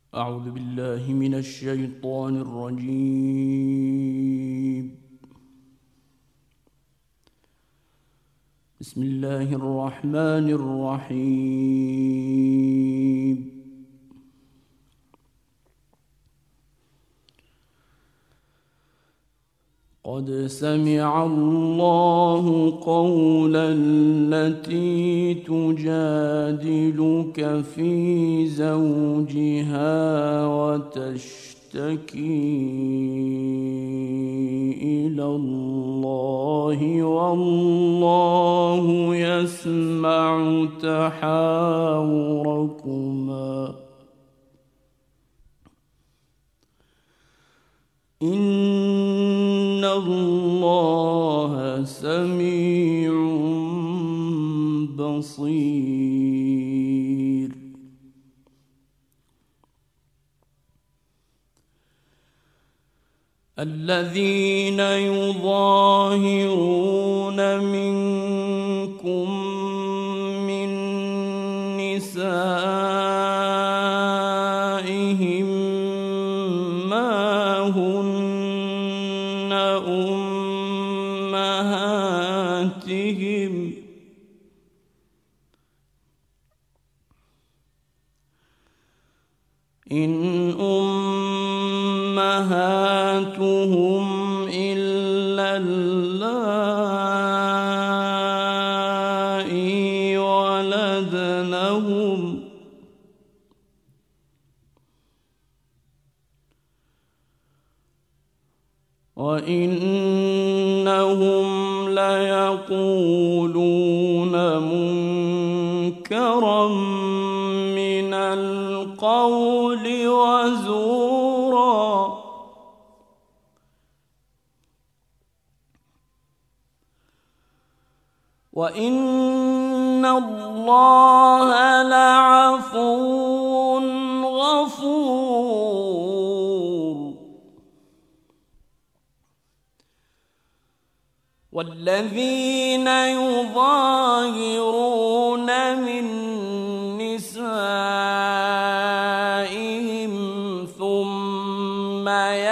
أعوذ بالله من الشيطان الرجيم. بسم الله الرحمن الرحيم. قد سمع الله قول التي تجادلك في زوجها وتشتكي إلى الله والله يسمع تحاوركما إن الله سميع بصير. الذين يظاهرون منكم من نسائهم ما هن أمهاتهم إن أمهاتهم إلا اللائي ولدنهم وإنهم ليقولون منكرا من القول وزورا وإن الله لعفو غفور. والذين يظاهرون من نسائهم ثم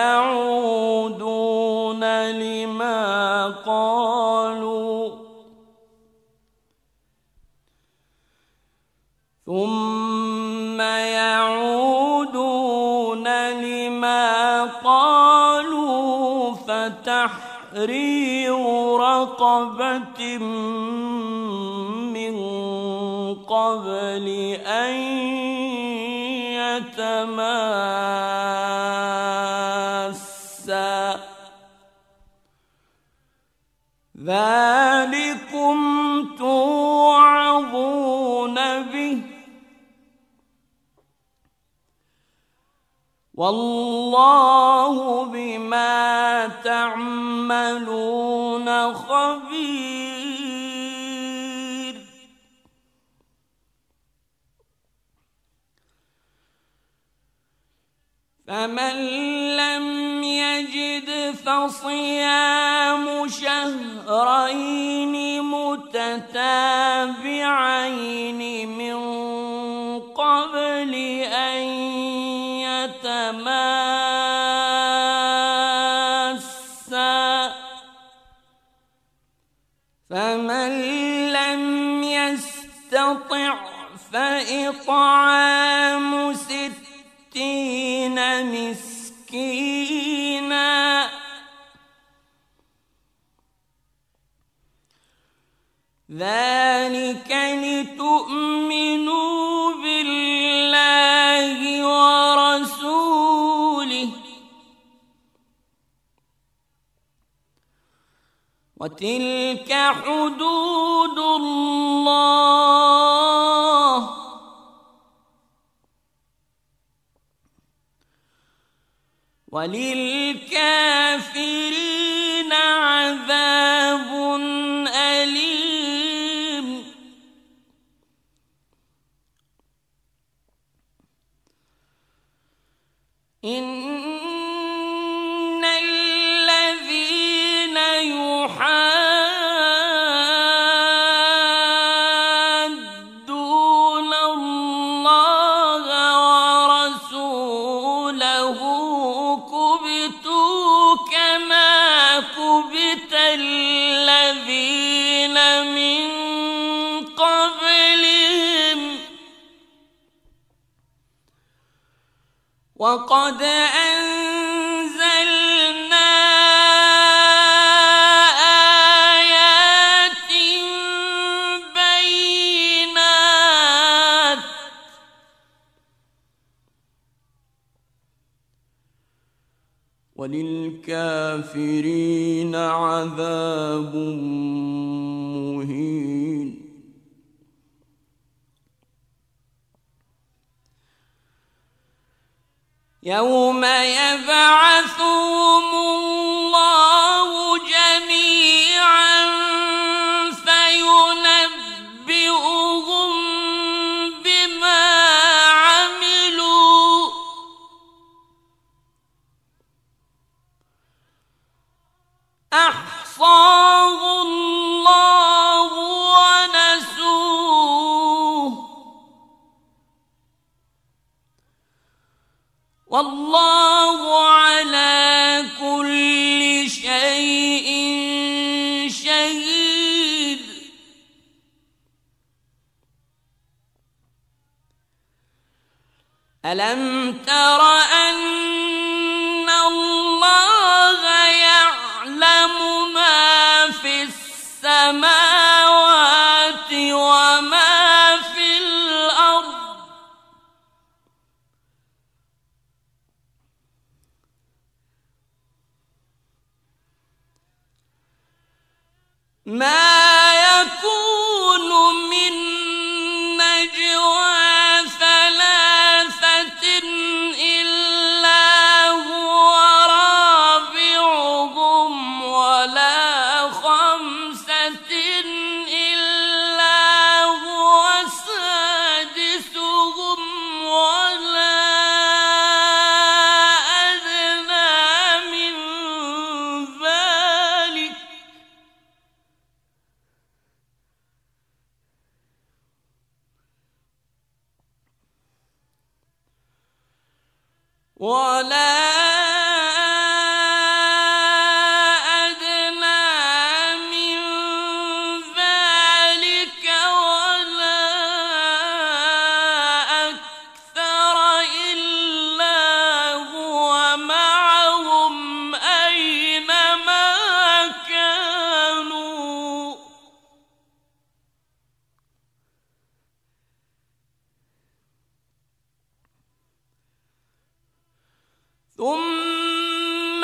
يعودون لما قالوا فتحرير رقبة من قبل أن يتماسا ذلكم توعظون به والله بما تعملون خبير. فمن لم يجد فصيام شهرين متتابعين من قبل أن يتماسا فمن لم يستطع فإطعام 60 مسكينا ذلك لتؤمنوا بالله ورسوله وتلك حدود الله وللكافرين عذاب أليم. إن الذين يحادون الله ورسوله له كبتوا كما كبت الذين من قبلهم وقد أنزلنا آيات بينات وللكافرين عذاب مهين. يوم يبعثهم الله جميعا فينبئهم بما عملوا أحصاه الله ونسوه والله على كل شيء شهيد. ألم تر أن الله يعلم ما في السماوات وما في الأرض ما يكون من نجوى ثلاثة إلا هو رابعهم ولا خمسة إلا هو سادسهم ولا أدنى من ذلك ولا أكثر إلا هو معهم أينما كانوا ثم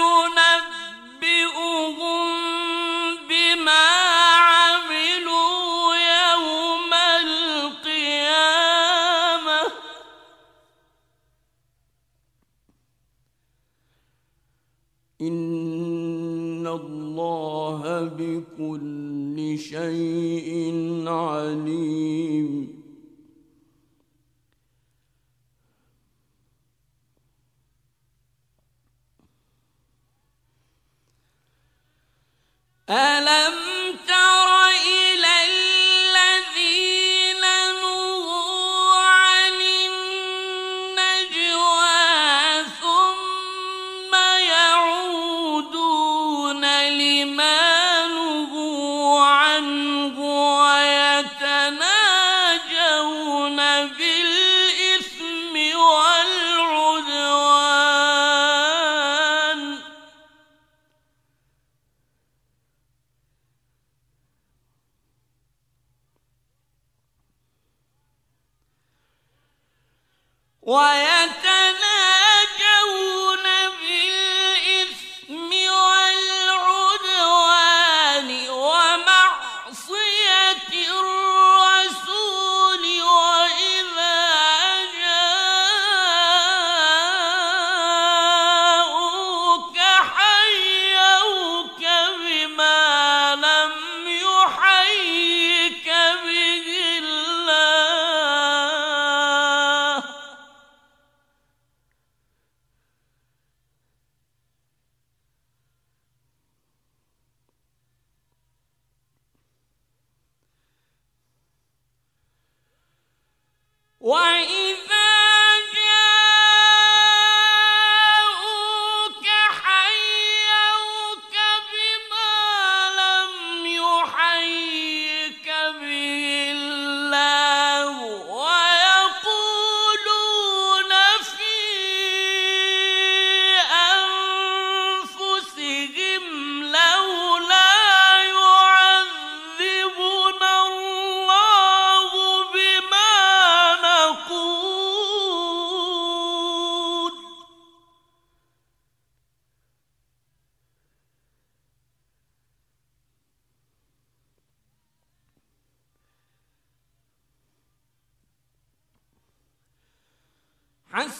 ينبئهم بما عملوا يوم القيامة إن الله بكل شيء عليم. ألم تر إلى الذين نهوا عن النجوى ثم يعودون لما نهوا عنه ويتناجون بالإثم والعدوان ومعصية الرسول وإذا جاءوك حيوك بما لم يحيك به الله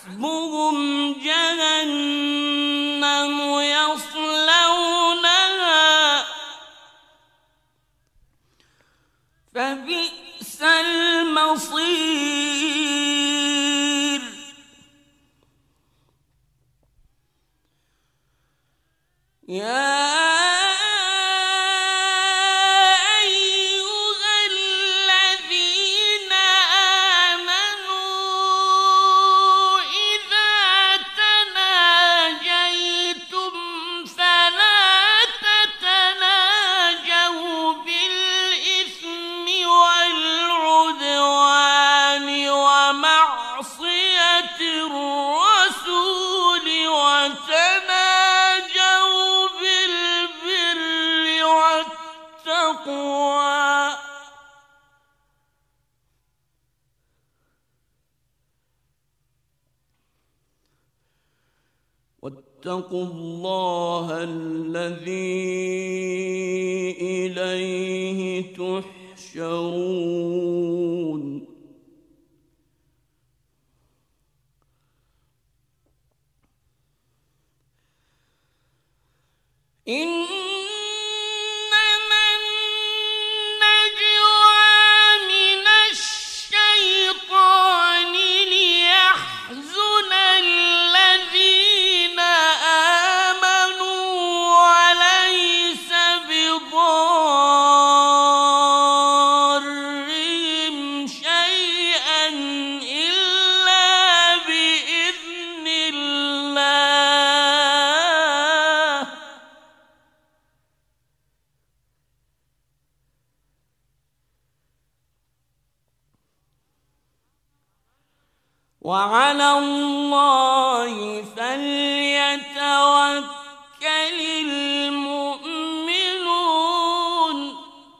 حسبهم جهنم يصلونها فبئس المصير يا واتقوا الله الذي إليه تحشرون إنما النجوى من الشيطان ليحزن الذين آمنوا وليس بضارهم شيئا إلا بإذن الله وعلى الله فليتوكل المؤمنون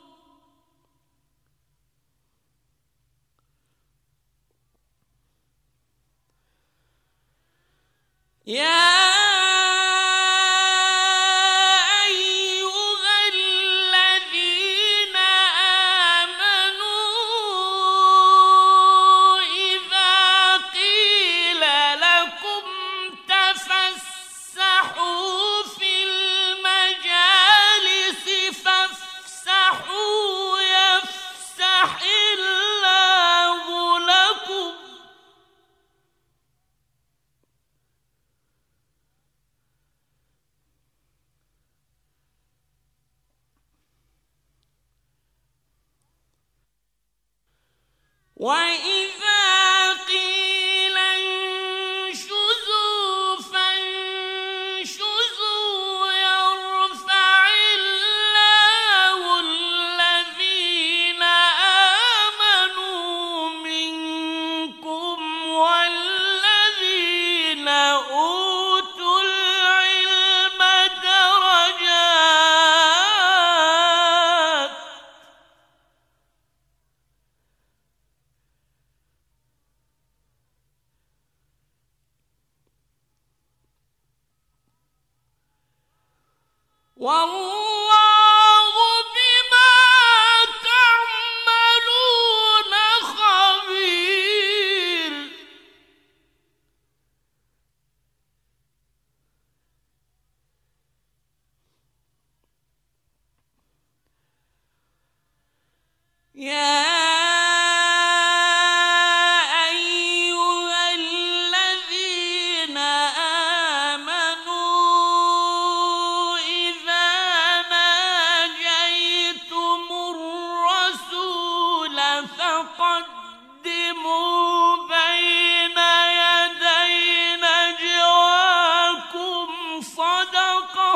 يا أيها الذين آمنوا إذا قيل لكم تفسحوا في المجالس فافسحوا يفسح الله لكم وإذا قيل انشزوا فانشزوا يرفع الله الذين آمنوا منكم والذين أوتوا العلم درجات والله بما تعملون خبير يا أيها الذين آمنوا إذا ناجيتم الرسول فقدموا بين يدي نجواكم صدقة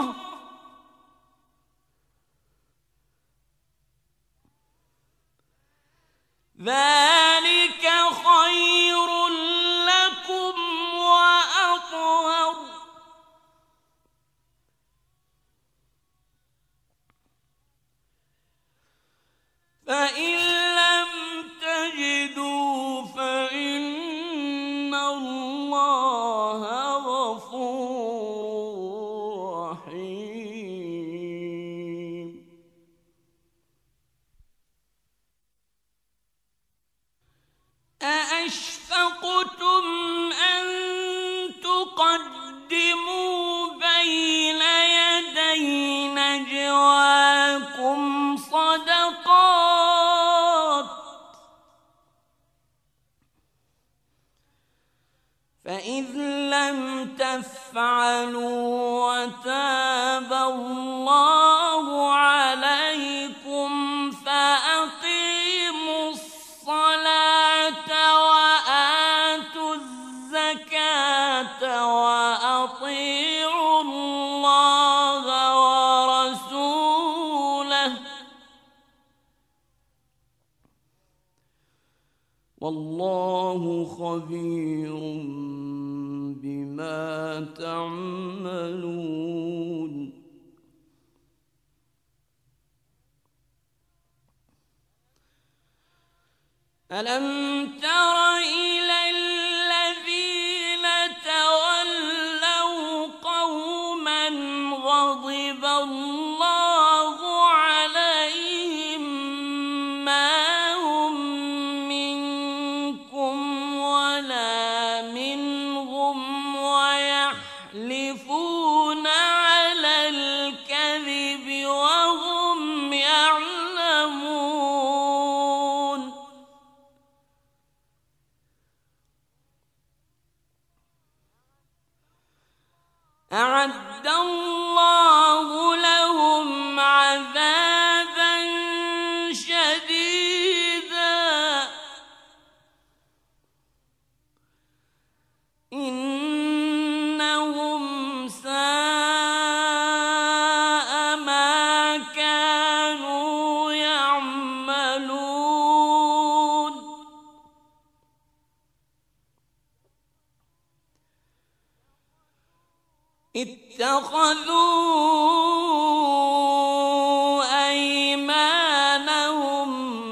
لم تفعلوا وتاب الله عليكم فأقيموا الصلاة وآتوا الزكاة وأطيعوا الله ورسوله والله خبير بما تعملون. ألم تر إلى الذين تولوا قوما غضب الله عليهم ما هم منكم ولا منهم ويحلفون على الكذب وهم يعلمون. أعد الله لهم عذابا شديدا إنهم ساء ما كانوا يعملون. اتخذوا أيمانهم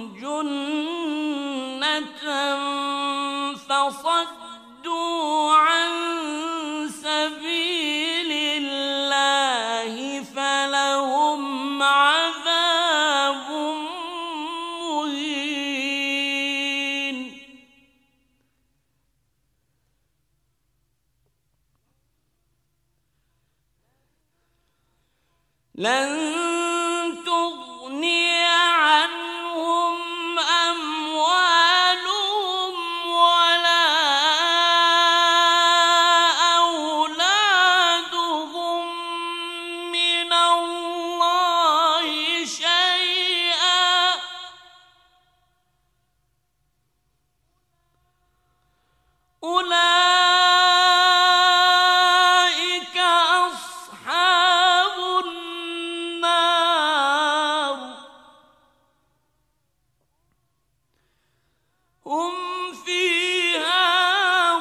جنة فصدوا عن سبيل الله فلهم عذاب مهين. لن تغني عنهم أموالهم ولا أولادهم من الله شيئا أولئك أصحاب النار هم فيها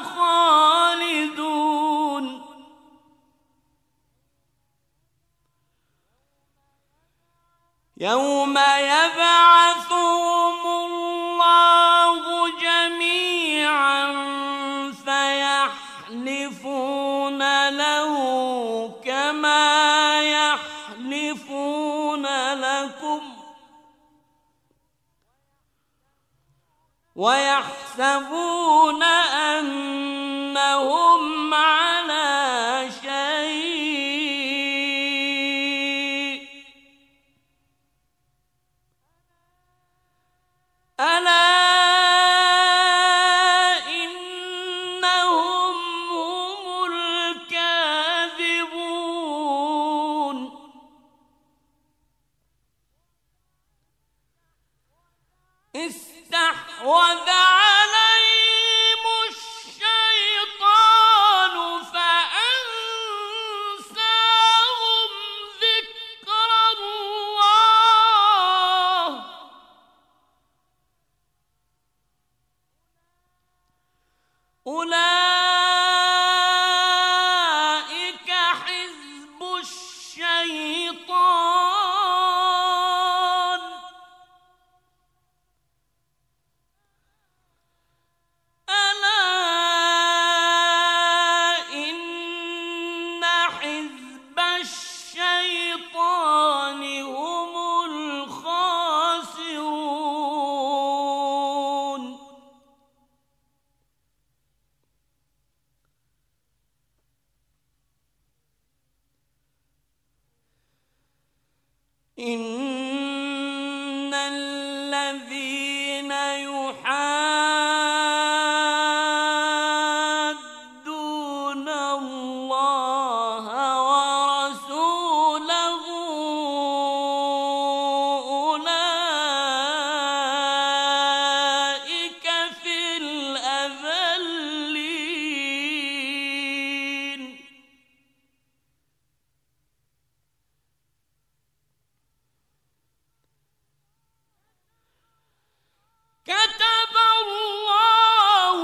خالدون. يوم يبعثهم الله جميعا فيحلفون له كما يحلفون لكم ويحسبون أنهم على شيء ألا إنهم هم الكاذبون. استحوذ عليهم الشيطان فأنساهم ذكر الله أولئك حزب الشيطان ألا إن حزب الشيطان هم الخاسرون. إن الذين يحادون اللَّهَ وَرَسُولَهُ أُولَٰئِكَ فِي الْأَذَلِّينَ كتب الله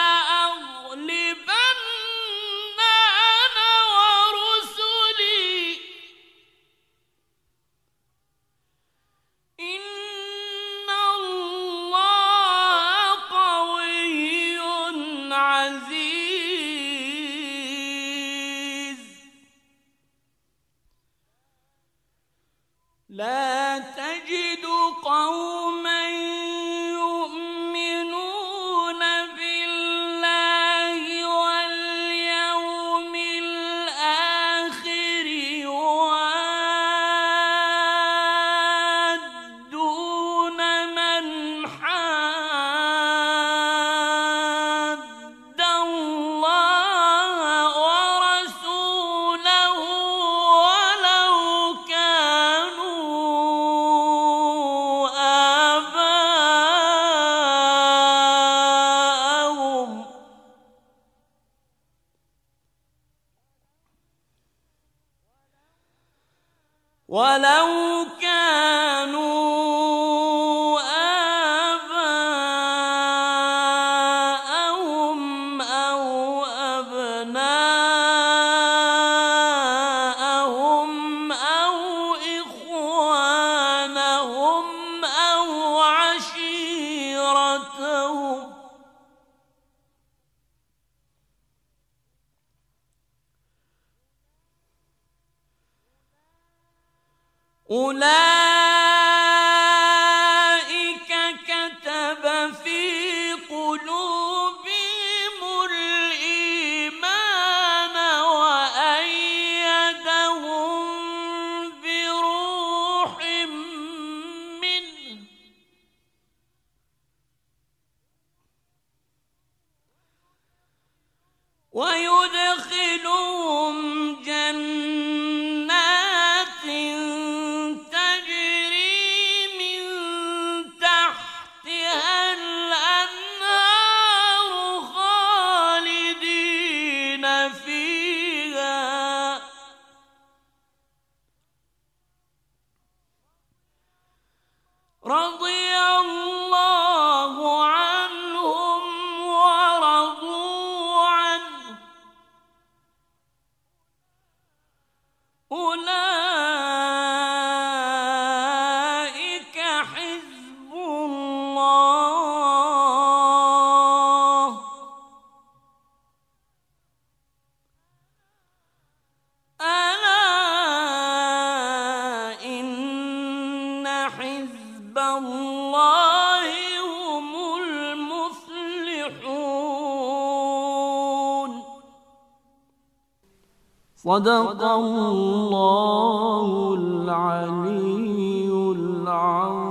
لأغلبن أنا ورسلي إن الله قوي عزيز لا تجد قوما يؤمنون بالله واليوم الآخر يوادون من حاد الله ورسوله ولو كانوا آباءهم أو أبناءهم أو إخوانهم أو عشيرتهم أولئك كتب في قلوبهم الإيمان وأيدهم بروح منه ويدخلهم جنات تجري من تحتها الأنهار خالدين فيها رضي الله عنهم ورضوا عنه أولئك حزب الله ألا إن حزب الله هم المفلحون صدق الله العلي العظيم.